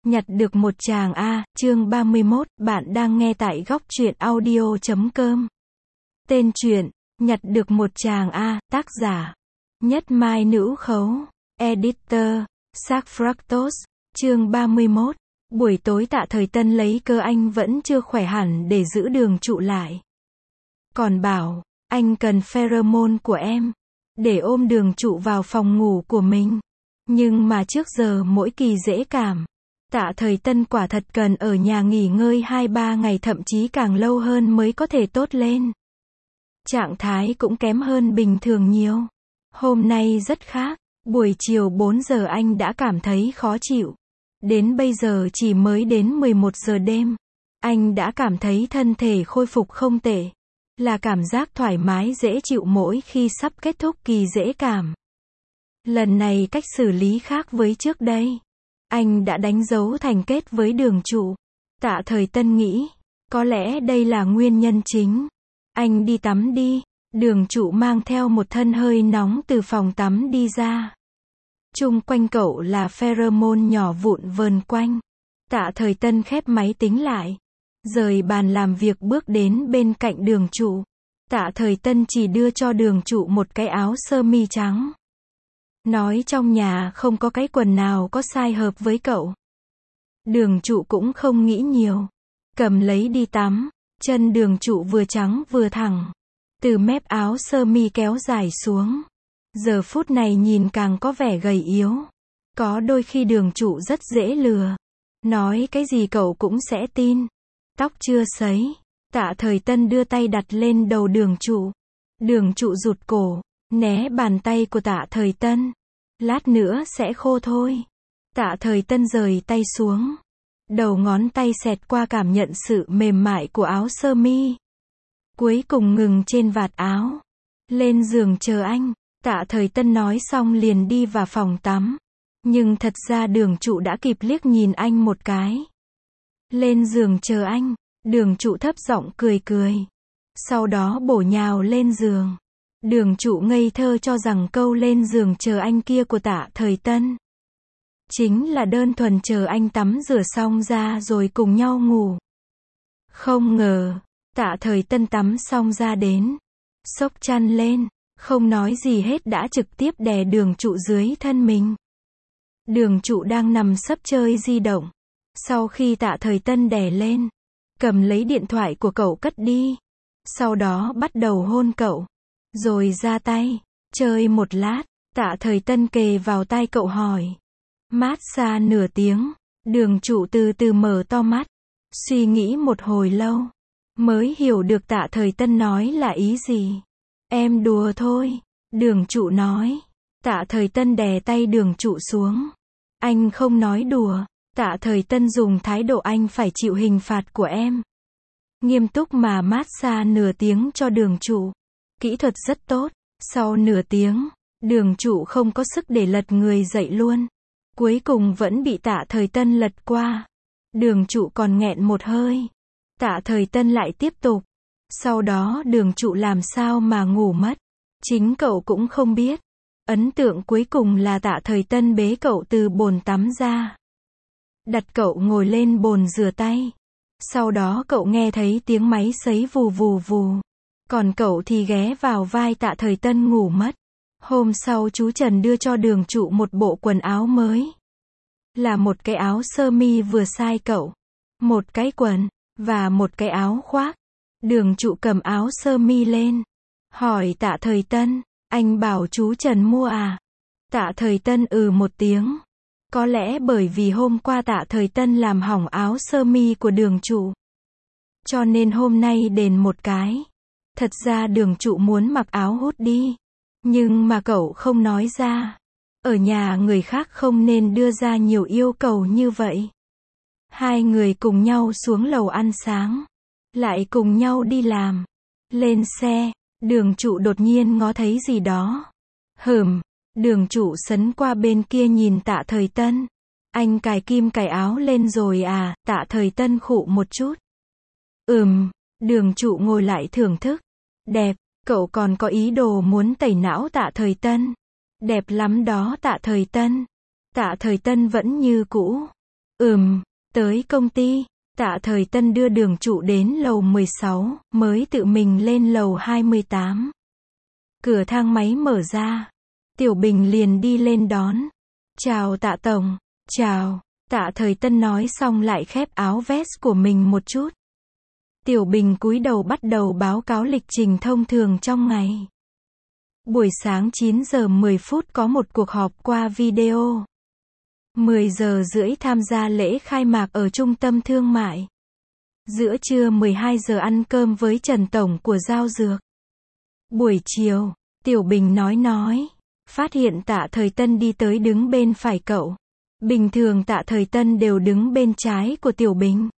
Nhặt được một chàng A, chương 31, bạn đang nghe tại góc truyện audio.com. Tên truyện, Nhặt được một chàng A, tác giả, Nhất Mai Nữ Khấu, editor, Sac Fractos, chương 31. Buổi tối Tạ Thời Tân lấy cơ anh vẫn chưa khỏe hẳn để giữ Đường Trụ lại. Còn bảo, anh cần pheromone của em, để ôm Đường Trụ vào phòng ngủ của mình. Nhưng mà trước giờ mỗi kỳ dễ cảm, Tạ Thời Tân quả thật cần ở nhà nghỉ ngơi 2-3 ngày thậm chí càng lâu hơn mới có thể tốt lên. Trạng thái cũng kém hơn bình thường nhiều. Hôm nay rất khác, buổi chiều 4 giờ anh đã cảm thấy khó chịu. Đến bây giờ chỉ mới đến 11 giờ đêm, anh đã cảm thấy thân thể khôi phục không tệ. Là cảm giác thoải mái dễ chịu mỗi khi sắp kết thúc kỳ dễ cảm. Lần này cách xử lý khác với trước đây. Anh đã đánh dấu thành kết với Đường Trụ. Tạ Thời Tân nghĩ, có lẽ đây là nguyên nhân chính. Anh đi tắm đi. Đường Trụ mang theo một thân hơi nóng từ phòng tắm đi ra. Chung quanh cậu là pheromone nhỏ vụn vờn quanh. Tạ Thời Tân khép máy tính lại, rời bàn làm việc bước đến bên cạnh Đường Trụ. Tạ Thời Tân chỉ đưa cho Đường Trụ một cái áo sơ mi trắng. Nói trong nhà không có cái quần nào có size hợp với cậu. Đường Trụ cũng không nghĩ nhiều, cầm lấy đi tắm. Chân Đường Trụ vừa trắng vừa thẳng, từ mép áo sơ mi kéo dài xuống. Giờ phút này nhìn càng có vẻ gầy yếu. Có đôi khi Đường Trụ rất dễ lừa, nói cái gì cậu cũng sẽ tin. Tóc chưa sấy, Tạ Thời Tân đưa tay đặt lên đầu Đường Trụ. Đường Trụ rụt cổ, né bàn tay của Tạ Thời Tân. Lát nữa sẽ khô thôi. Tạ Thời Tân rời tay xuống. Đầu ngón tay xẹt qua cảm nhận sự mềm mại của áo sơ mi. Cuối cùng ngừng trên vạt áo. Lên giường chờ anh. Tạ Thời Tân nói xong liền đi vào phòng tắm. Nhưng thật ra Đường Trụ đã kịp liếc nhìn anh một cái. Lên giường chờ anh. Đường Trụ thấp giọng cười cười. Sau đó bổ nhào lên giường. Đường Trụ ngây thơ cho rằng câu lên giường chờ anh kia của Tạ Thời Tân chính là đơn thuần chờ anh tắm rửa xong ra rồi cùng nhau ngủ. Không ngờ, Tạ Thời Tân tắm xong ra đến, xốc chăn lên, không nói gì hết đã trực tiếp đè Đường Trụ dưới thân mình. Đường Trụ đang nằm sấp chơi di động. Sau khi Tạ Thời Tân đè lên, cầm lấy điện thoại của cậu cất đi. Sau đó bắt đầu hôn cậu. Rồi ra tay, chơi một lát. Tạ Thời Tân kề vào tai cậu hỏi. Mát xa nửa tiếng. Đường Trụ từ từ mở to mắt, suy nghĩ một hồi lâu, mới hiểu được Tạ Thời Tân nói là ý gì. Em đùa thôi, Đường Trụ nói. Tạ Thời Tân đè tay Đường Trụ xuống. Anh không nói đùa. Tạ Thời Tân dùng thái độ anh phải chịu hình phạt của em. Nghiêm túc mà mát xa nửa tiếng cho Đường Trụ. Kỹ thuật rất tốt. Sau nửa tiếng, Đường Trụ không có sức để lật người dậy luôn. Cuối cùng vẫn bị Tạ Thời Tân lật qua. Đường Trụ còn nghẹn một hơi. Tạ Thời Tân lại tiếp tục. Sau đó Đường Trụ làm sao mà ngủ mất. Chính cậu cũng không biết. Ấn tượng cuối cùng là Tạ Thời Tân bế cậu từ bồn tắm ra. Đặt cậu ngồi lên bồn rửa tay. Sau đó cậu nghe thấy tiếng máy sấy vù vù vù. Còn cậu thì ghé vào vai Tạ Thời Tân ngủ mất. Hôm sau chú Trần đưa cho Đường Trụ một bộ quần áo mới. Là một cái áo sơ mi vừa size cậu, một cái quần, và một cái áo khoác. Đường Trụ cầm áo sơ mi lên. Hỏi Tạ Thời Tân, anh bảo chú Trần mua à? Tạ Thời Tân một tiếng. Có lẽ bởi vì hôm qua Tạ Thời Tân làm hỏng áo sơ mi của Đường Trụ. Cho nên hôm nay đền một cái. Thật ra Đường Trụ muốn mặc áo hút đi. Nhưng mà cậu không nói ra. Ở nhà người khác không nên đưa ra nhiều yêu cầu như vậy. Hai người cùng nhau xuống lầu ăn sáng. Lại cùng nhau đi làm. Lên xe, Đường Trụ đột nhiên ngó thấy gì đó. Đường Trụ sấn qua bên kia nhìn Tạ Thời Tân. Anh cài kim cài áo lên rồi à? Tạ Thời Tân khụ một chút. Đường Trụ ngồi lại thưởng thức. Đẹp, cậu còn có ý đồ muốn tẩy não Tạ Thời Tân. Đẹp lắm đó Tạ Thời Tân. Tạ Thời Tân vẫn như cũ. Tới công ty, Tạ Thời Tân đưa Đường Trụ đến lầu 16, mới tự mình lên lầu 28. Cửa thang máy mở ra. Tiểu Bình liền đi lên đón. Chào Tạ Tổng. Chào. Tạ Thời Tân nói xong lại khép áo vest của mình một chút. Tiểu Bình cúi đầu bắt đầu báo cáo lịch trình thông thường trong ngày. Buổi sáng 9 giờ 10 phút có một cuộc họp qua video. 10 giờ rưỡi tham gia lễ khai mạc ở trung tâm thương mại. Giữa trưa 12 giờ ăn cơm với Trần Tổng của Giao Dược. Buổi chiều, Tiểu Bình nói. Phát hiện Tạ Thời Tân đi tới đứng bên phải cậu. Bình thường Tạ Thời Tân đều đứng bên trái của Tiểu Bình.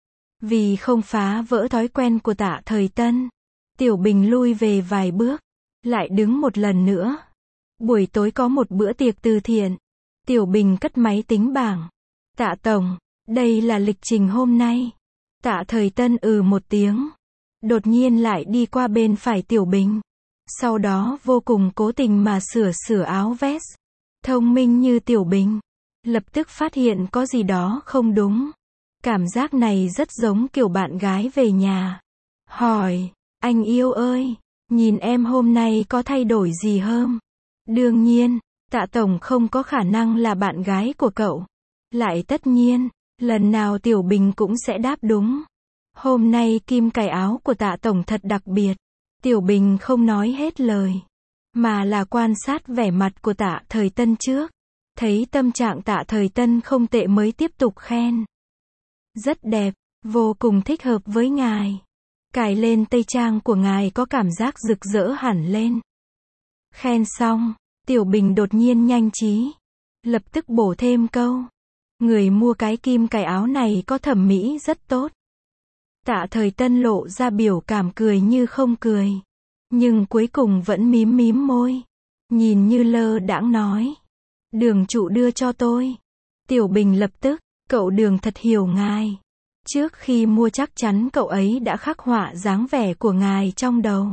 Vì không phá vỡ thói quen của Tạ Thời Tân, Tiểu Bình lui về vài bước, lại đứng một lần nữa. Buổi tối có một bữa tiệc từ thiện. Tiểu Bình cất máy tính bảng. Tạ Tổng, đây là lịch trình hôm nay. Tạ Thời Tân một tiếng. Đột nhiên lại đi qua bên phải Tiểu Bình. Sau đó vô cùng cố tình mà sửa áo vest. Thông minh như Tiểu Bình. Lập tức phát hiện có gì đó không đúng. Cảm giác này rất giống kiểu bạn gái về nhà. Hỏi, anh yêu ơi, nhìn em hôm nay có thay đổi gì không? Đương nhiên, Tạ Tổng không có khả năng là bạn gái của cậu. Lại tất nhiên, lần nào Tiểu Bình cũng sẽ đáp đúng. Hôm nay kim cài áo của Tạ Tổng thật đặc biệt. Tiểu Bình không nói hết lời, mà là quan sát vẻ mặt của Tạ Thời Tân trước. Thấy tâm trạng Tạ Thời Tân không tệ mới tiếp tục khen. Rất đẹp, vô cùng thích hợp với ngài. Cài lên tây trang của ngài có cảm giác rực rỡ hẳn lên. Khen xong, Tiểu Bình đột nhiên nhanh trí. Lập tức bổ thêm câu. Người mua cái kim cài áo này có thẩm mỹ rất tốt. Tạ Thời Tân lộ ra biểu cảm cười như không cười. Nhưng cuối cùng vẫn mím môi. Nhìn như lơ đãng nói. Đường Trụ đưa cho tôi. Tiểu Bình lập tức, cậu Đường thật hiểu ngài. Trước khi mua chắc chắn cậu ấy đã khắc họa dáng vẻ của ngài trong đầu.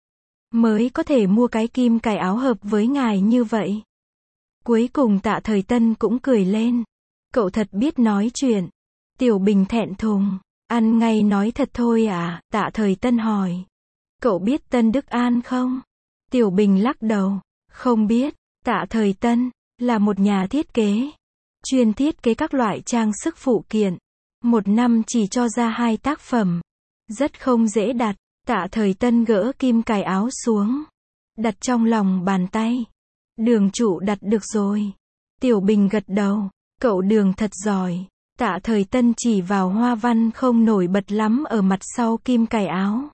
Mới có thể mua cái kim cài áo hợp với ngài như vậy. Cuối cùng Tạ Thời Tân cũng cười lên. Cậu thật biết nói chuyện. Tiểu Bình thẹn thùng. Ăn ngay nói thật thôi à? Tạ Thời Tân hỏi. Cậu biết Tân Đức An không? Tiểu Bình lắc đầu. Không biết. Tạ Thời Tân là một nhà thiết kế. Chuyên thiết kế các loại trang sức phụ kiện. Một năm chỉ cho ra 2 tác phẩm. Rất không dễ đặt. Tạ Thời Tân gỡ kim cài áo xuống. Đặt trong lòng bàn tay. Đường Trụ đặt được rồi. Tiểu Bình gật đầu. Cậu Đường thật giỏi. Tạ Thời Tân chỉ vào hoa văn không nổi bật lắm ở mặt sau kim cài áo.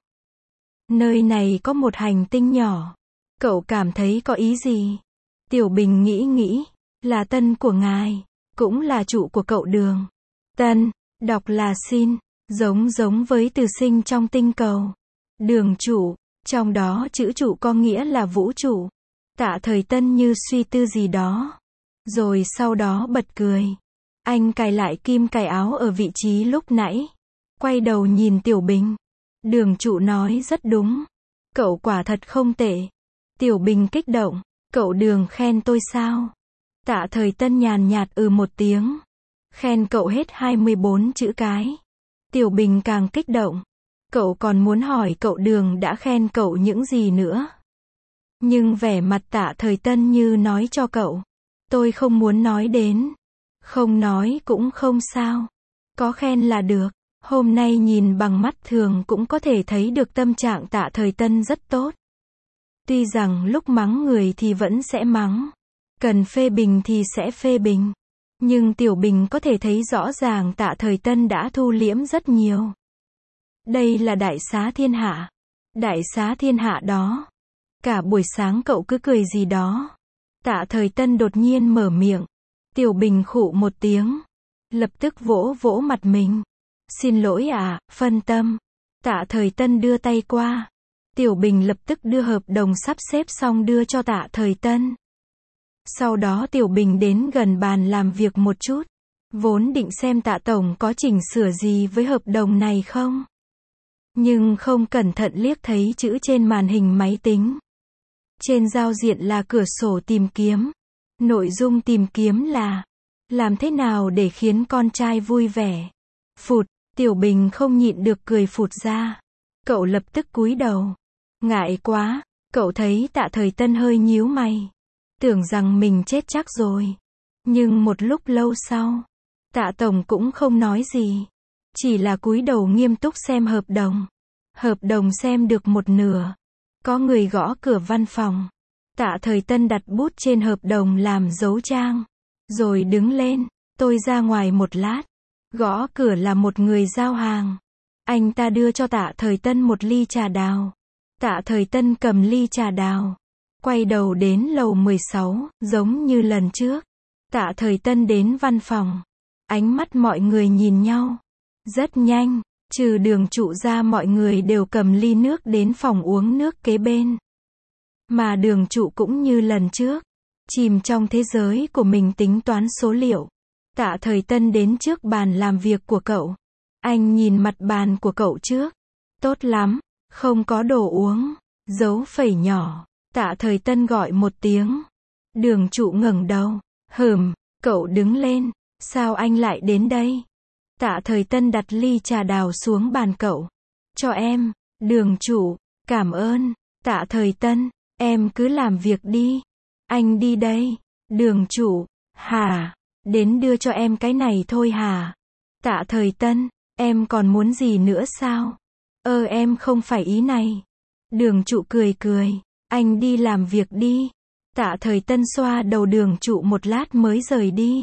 Nơi này có một hành tinh nhỏ. Cậu cảm thấy có ý gì? Tiểu Bình nghĩ. Là Tân của ngài. Cũng là Trụ của cậu Đường. Tân, đọc là xin. Giống với từ sinh trong tinh cầu. Đường Trụ. Trong đó chữ Trụ có nghĩa là vũ trụ. Tạ Thời Tân như suy tư gì đó. Rồi sau đó bật cười. Anh cài lại kim cài áo ở vị trí lúc nãy. Quay đầu nhìn Tiểu Bình. Đường Trụ nói rất đúng. Cậu quả thật không tệ. Tiểu Bình kích động. Cậu Đường khen tôi sao? Tạ Thời Tân nhàn nhạt một tiếng. Khen cậu hết 24 chữ cái. Tiểu Bình càng kích động. Cậu còn muốn hỏi cậu Đường đã khen cậu những gì nữa. Nhưng vẻ mặt Tạ Thời Tân như nói cho cậu. Tôi không muốn nói đến. Không nói cũng không sao. Có khen là được. Hôm nay nhìn bằng mắt thường cũng có thể thấy được tâm trạng Tạ Thời Tân rất tốt. Tuy rằng lúc mắng người thì vẫn sẽ mắng. Cần phê bình thì sẽ phê bình. Nhưng Tiểu Bình có thể thấy rõ ràng Tạ Thời Tân đã thu liễm rất nhiều. Đây là đại xá thiên hạ. Đại xá thiên hạ đó. Cả buổi sáng cậu cứ cười gì đó. Tạ Thời Tân đột nhiên mở miệng. Tiểu Bình khụ một tiếng. Lập tức vỗ mặt mình. Xin lỗi à, phân tâm. Tạ Thời Tân đưa tay qua. Tiểu Bình lập tức đưa hợp đồng sắp xếp xong đưa cho Tạ Thời Tân. Sau đó Tiểu Bình đến gần bàn làm việc một chút. Vốn định xem Tạ Tổng có chỉnh sửa gì với hợp đồng này không. Nhưng không cẩn thận liếc thấy chữ trên màn hình máy tính. Trên giao diện là cửa sổ tìm kiếm. Nội dung tìm kiếm là Làm thế nào để khiến con trai vui vẻ? Phụt, Tiểu Bình không nhịn được cười phụt ra. Cậu lập tức cúi đầu. Ngại quá, cậu thấy Tạ Thời Tân hơi nhíu mày. Tưởng rằng mình chết chắc rồi. Nhưng một lúc lâu sau, Tạ Tổng cũng không nói gì. Chỉ là cúi đầu nghiêm túc xem hợp đồng. Hợp đồng xem được một nửa. Có người gõ cửa văn phòng. Tạ Thời Tân đặt bút trên hợp đồng làm dấu trang. Rồi đứng lên, tôi ra ngoài một lát. Gõ cửa là một người giao hàng. Anh ta đưa cho Tạ Thời Tân một ly trà đào. Tạ Thời Tân cầm ly trà đào. Quay đầu đến lầu 16, giống như lần trước. Tạ Thời Tân đến văn phòng. Ánh mắt mọi người nhìn nhau. Rất nhanh, trừ Đường Trụ ra mọi người đều cầm ly nước đến phòng uống nước kế bên. Mà Đường Trụ cũng như lần trước. Chìm trong thế giới của mình tính toán số liệu. Tạ Thời Tân đến trước bàn làm việc của cậu. Anh nhìn mặt bàn của cậu trước. Tốt lắm, không có đồ uống. Dấu phẩy nhỏ. Tạ Thời Tân gọi một tiếng. Đường Trụ ngẩng đầu. Cậu đứng lên. Sao anh lại đến đây? Tạ Thời Tân đặt ly trà đào xuống bàn cậu. Cho em. Đường Trụ, cảm ơn. Tạ Thời Tân, em cứ làm việc đi. Anh đi đây. Đường Trụ, hả? Đến đưa cho em cái này thôi hả? Tạ Thời Tân, em còn muốn gì nữa sao? Em không phải ý này. Đường Trụ cười cười. Anh đi làm việc đi. Tạ Thời Tân xoa đầu Đường Trụ một lát mới rời đi.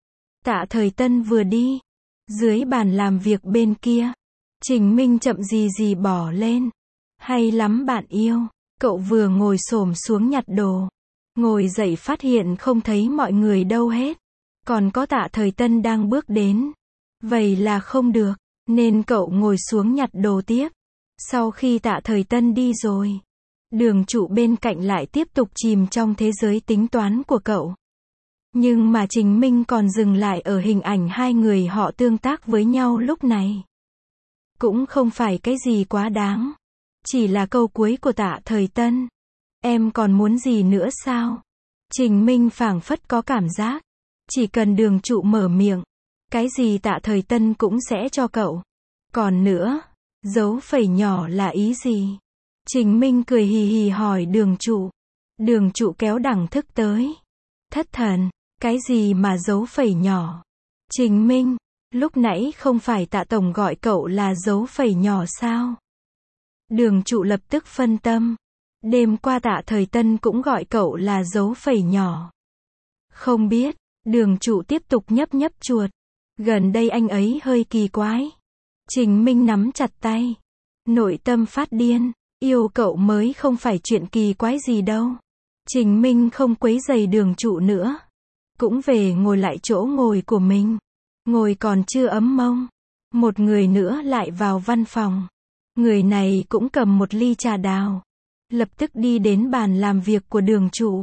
Tạ Thời Tân vừa đi. Dưới bàn làm việc bên kia, Trình Minh chậm gì gì bỏ lên. Hay lắm bạn yêu. Cậu vừa ngồi xổm xuống nhặt đồ. Ngồi dậy phát hiện không thấy mọi người đâu hết. Còn có Tạ Thời Tân đang bước đến. Vậy là không được, nên cậu ngồi xuống nhặt đồ tiếp. Sau khi Tạ Thời Tân đi rồi, Đường Trụ bên cạnh lại tiếp tục chìm trong thế giới tính toán của cậu. Nhưng mà Trình Minh còn dừng lại ở hình ảnh hai người họ tương tác với nhau lúc này. Cũng không phải cái gì quá đáng. Chỉ là câu cuối của Tạ Thời Tân. Em còn muốn gì nữa sao? Trình Minh phảng phất có cảm giác. Chỉ cần Đường Trụ mở miệng. Cái gì Tạ Thời Tân cũng sẽ cho cậu. Còn nữa, dấu phẩy nhỏ là ý gì? Trình Minh cười hì hì hỏi Đường Trụ. Đường Trụ kéo đẳng thức tới. Thất thần, cái gì mà dấu phẩy nhỏ? Trình Minh, lúc nãy không phải Tạ Tổng gọi cậu là dấu phẩy nhỏ sao? Đường Trụ lập tức phân tâm. Đêm qua Tạ Thời Tân cũng gọi cậu là dấu phẩy nhỏ. Không biết, Đường Trụ tiếp tục nhấp nhấp chuột. Gần đây anh ấy hơi kỳ quái. Trình Minh nắm chặt tay. Nội tâm phát điên. Yêu cậu mới không phải chuyện kỳ quái gì đâu. Trình Minh không quấy rầy Đường Trụ nữa. Cũng về ngồi lại chỗ ngồi của mình. Ngồi còn chưa ấm mông. Một người nữa lại vào văn phòng. Người này cũng cầm một ly trà đào. Lập tức đi đến bàn làm việc của Đường Trụ.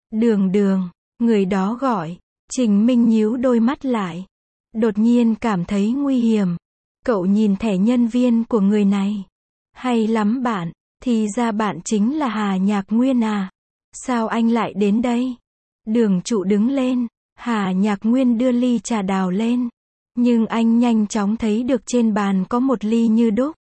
Đường, người đó gọi. Trình Minh nhíu đôi mắt lại. Đột nhiên cảm thấy nguy hiểm. Cậu nhìn thẻ nhân viên của người này. Hay lắm bạn, thì ra bạn chính là Hà Nhạc Nguyên à? Sao anh lại đến đây? Đường Trụ đứng lên. Hà Nhạc Nguyên đưa ly trà đào lên. Nhưng anh nhanh chóng thấy được trên bàn có một ly như đúc.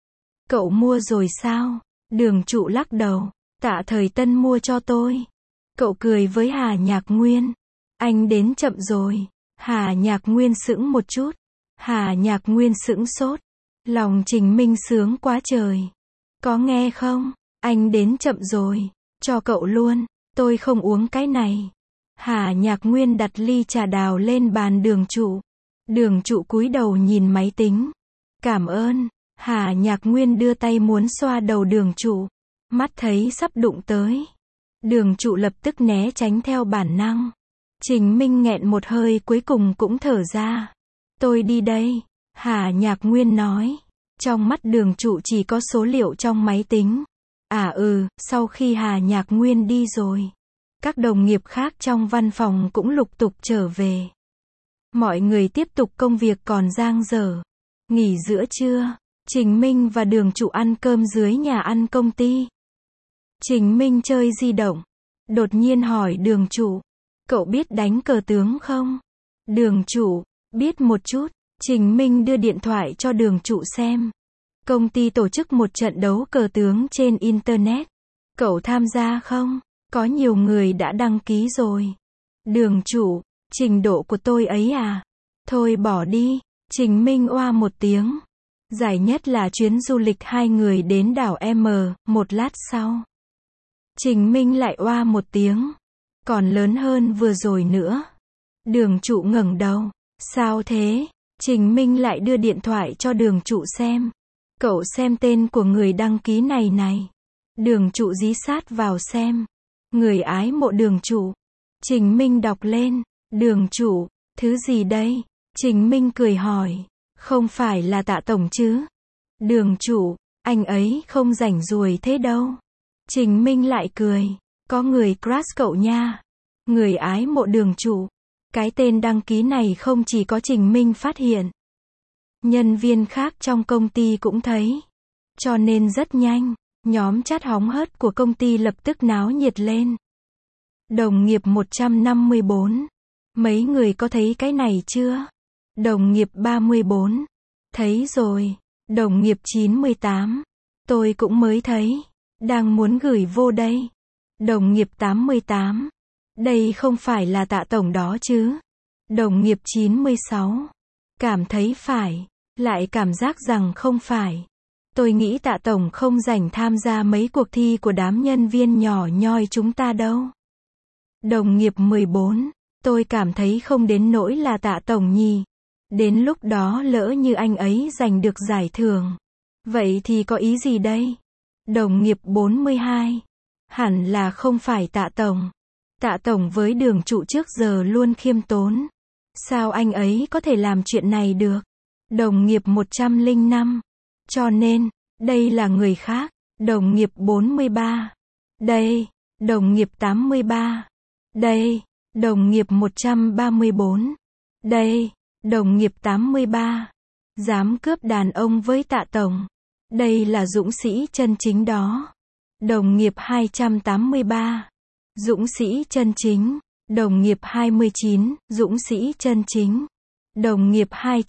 Cậu mua rồi sao? Đường Trụ lắc đầu. Tạ Thời Tân mua cho tôi. Cậu cười với Hà Nhạc Nguyên. Anh đến chậm rồi. Hà Nhạc Nguyên sững một chút. Hà Nhạc Nguyên sững sốt. Lòng Trình Minh sướng quá trời. Có nghe không? Anh đến chậm rồi. Cho cậu luôn. Tôi không uống cái này. Hà Nhạc Nguyên đặt ly trà đào lên bàn Đường Trụ. Đường Trụ cúi đầu nhìn máy tính. Cảm ơn. Hà Nhạc Nguyên đưa tay muốn xoa đầu Đường Trụ. Mắt thấy sắp đụng tới. Đường Trụ lập tức né tránh theo bản năng. Trình Minh nghẹn một hơi cuối cùng cũng thở ra. Tôi đi đây. Hà Nhạc Nguyên nói. Trong mắt Đường Trụ chỉ có số liệu trong máy tính. Sau khi Hà Nhạc Nguyên đi rồi. Các đồng nghiệp khác trong văn phòng cũng lục tục trở về. Mọi người tiếp tục công việc còn dang dở. Nghỉ giữa trưa, Trình Minh và Đường Trụ ăn cơm dưới nhà ăn công ty. Trình Minh chơi di động. Đột nhiên hỏi Đường Trụ. Cậu biết đánh cờ tướng không? Đường trụ, biết một chút. Trình Minh đưa điện thoại cho đường trụ xem. Công ty tổ chức một trận đấu cờ tướng trên Internet. Cậu tham gia không? Có nhiều người đã đăng ký rồi. Đường trụ, trình độ của tôi ấy à? Thôi bỏ đi. Trình Minh oa một tiếng. Giải nhất là chuyến du lịch 2 người đến đảo M, một lát sau. Trình Minh lại oa một tiếng. Còn lớn hơn vừa rồi nữa. Đường trụ ngẩng đầu. Sao thế? Trình Minh lại đưa điện thoại cho đường trụ xem. Cậu xem tên của người đăng ký này này. Đường trụ dí sát vào xem. Người ái mộ đường trụ. Trình Minh đọc lên. Đường trụ, thứ gì đây? Trình Minh cười hỏi. Không phải là Tạ tổng chứ? Đường trụ, anh ấy không rảnh ruồi thế đâu. Trình Minh lại cười. Có người crush cậu nha. Người ái mộ đường trụ. Cái tên đăng ký này không chỉ có Trình Minh phát hiện. Nhân viên khác trong công ty cũng thấy. Cho nên rất nhanh, nhóm chat hóng hớt của công ty lập tức náo nhiệt lên. Đồng nghiệp 154. Mấy người có thấy cái này chưa? Đồng nghiệp 34. Thấy rồi. Đồng nghiệp 98. Tôi cũng mới thấy. Đang muốn gửi vô đây. Đồng nghiệp 88. Đây không phải là Tạ tổng đó chứ? Đồng nghiệp 96. Cảm thấy phải. Lại cảm giác rằng không phải. Tôi nghĩ Tạ tổng không rảnh tham gia mấy cuộc thi của đám nhân viên nhỏ nhoi chúng ta đâu. Đồng nghiệp 14. Tôi cảm thấy không đến nỗi là Tạ tổng nhỉ. Đến lúc đó lỡ như anh ấy giành được giải thưởng. Vậy thì có ý gì đây? Đồng nghiệp 42. Hẳn là không phải Tạ tổng. Tạ tổng với đường trụ trước giờ luôn khiêm tốn. Sao anh ấy có thể làm chuyện này được? Đồng nghiệp 105. Cho nên, đây là người khác. Đồng nghiệp 43. Đây. Đồng nghiệp 83. Đây. Đồng nghiệp 134. Đây. Đồng nghiệp 83. Dám cướp đàn ông với Tạ tổng. Đây là dũng sĩ chân chính đó. Đồng nghiệp 283. Dũng sĩ chân chính. Đồng nghiệp 29. Dũng sĩ chân chính. Đồng nghiệp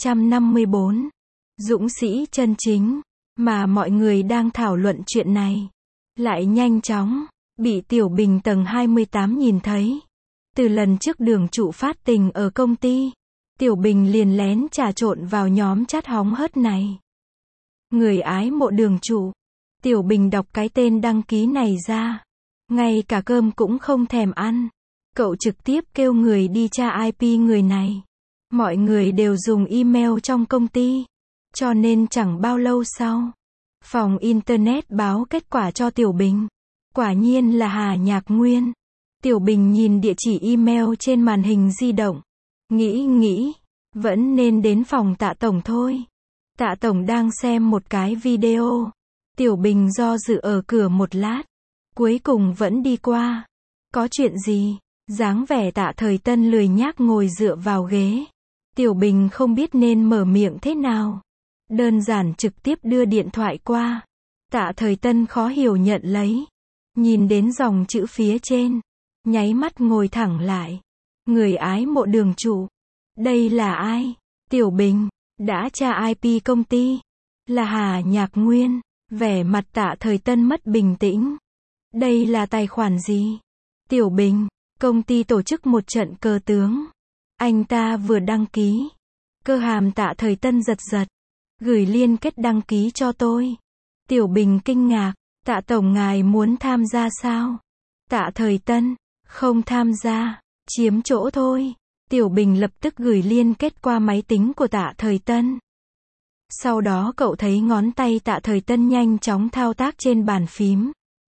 254. Dũng sĩ chân chính. Mà mọi người đang thảo luận chuyện này. Lại nhanh chóng. Bị Tiểu Bình tầng 28 nhìn thấy. Từ lần trước đường trụ phát tình ở công ty. Tiểu Bình liền lén trà trộn vào nhóm chat hóng hớt này. Người ái mộ đường trụ. Tiểu Bình đọc cái tên đăng ký này ra. Ngay cả cơm cũng không thèm ăn. Cậu trực tiếp kêu người đi tra IP người này. Mọi người đều dùng email trong công ty. Cho nên chẳng bao lâu sau. Phòng Internet báo kết quả cho Tiểu Bình. Quả nhiên là Hà Nhạc Nguyên. Tiểu Bình nhìn địa chỉ email trên màn hình di động. Nghĩ, vẫn nên đến phòng Tạ tổng thôi. Tạ tổng đang xem một cái video. Tiểu Bình do dự ở cửa một lát. Cuối cùng vẫn đi qua. Có chuyện gì? Dáng vẻ Tạ Thời Tân lười nhác ngồi dựa vào ghế. Tiểu Bình không biết nên mở miệng thế nào. Đơn giản trực tiếp đưa điện thoại qua. Tạ Thời Tân khó hiểu nhận lấy. Nhìn đến dòng chữ phía trên. Nháy mắt ngồi thẳng lại. Người ái mộ đường trụ. Đây là ai? Tiểu Bình. Đã tra IP công ty. Là Hà Nhạc Nguyên. Vẻ mặt Tạ Thời Tân mất bình tĩnh. Đây là tài khoản gì? Tiểu Bình. Công ty tổ chức một trận cờ tướng. Anh ta vừa đăng ký. Cơ hàm Tạ Thời Tân giật giật. Gửi liên kết đăng ký cho tôi. Tiểu Bình kinh ngạc. Tạ tổng ngài muốn tham gia sao? Tạ Thời Tân. Không tham gia. Chiếm chỗ thôi. Tiểu Bình lập tức gửi liên kết qua máy tính của Tạ Thời Tân. Sau đó cậu thấy ngón tay Tạ Thời Tân nhanh chóng thao tác trên bàn phím.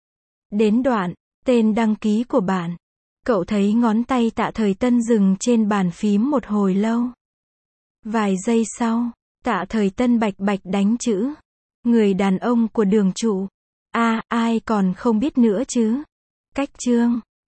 Đến đoạn, tên đăng ký của bạn. Cậu thấy ngón tay Tạ Thời Tân dừng trên bàn phím một hồi lâu. Vài giây sau, Tạ Thời Tân bạch bạch đánh chữ. Người đàn ông của đường trụ. Ai còn không biết nữa chứ. Cách chương.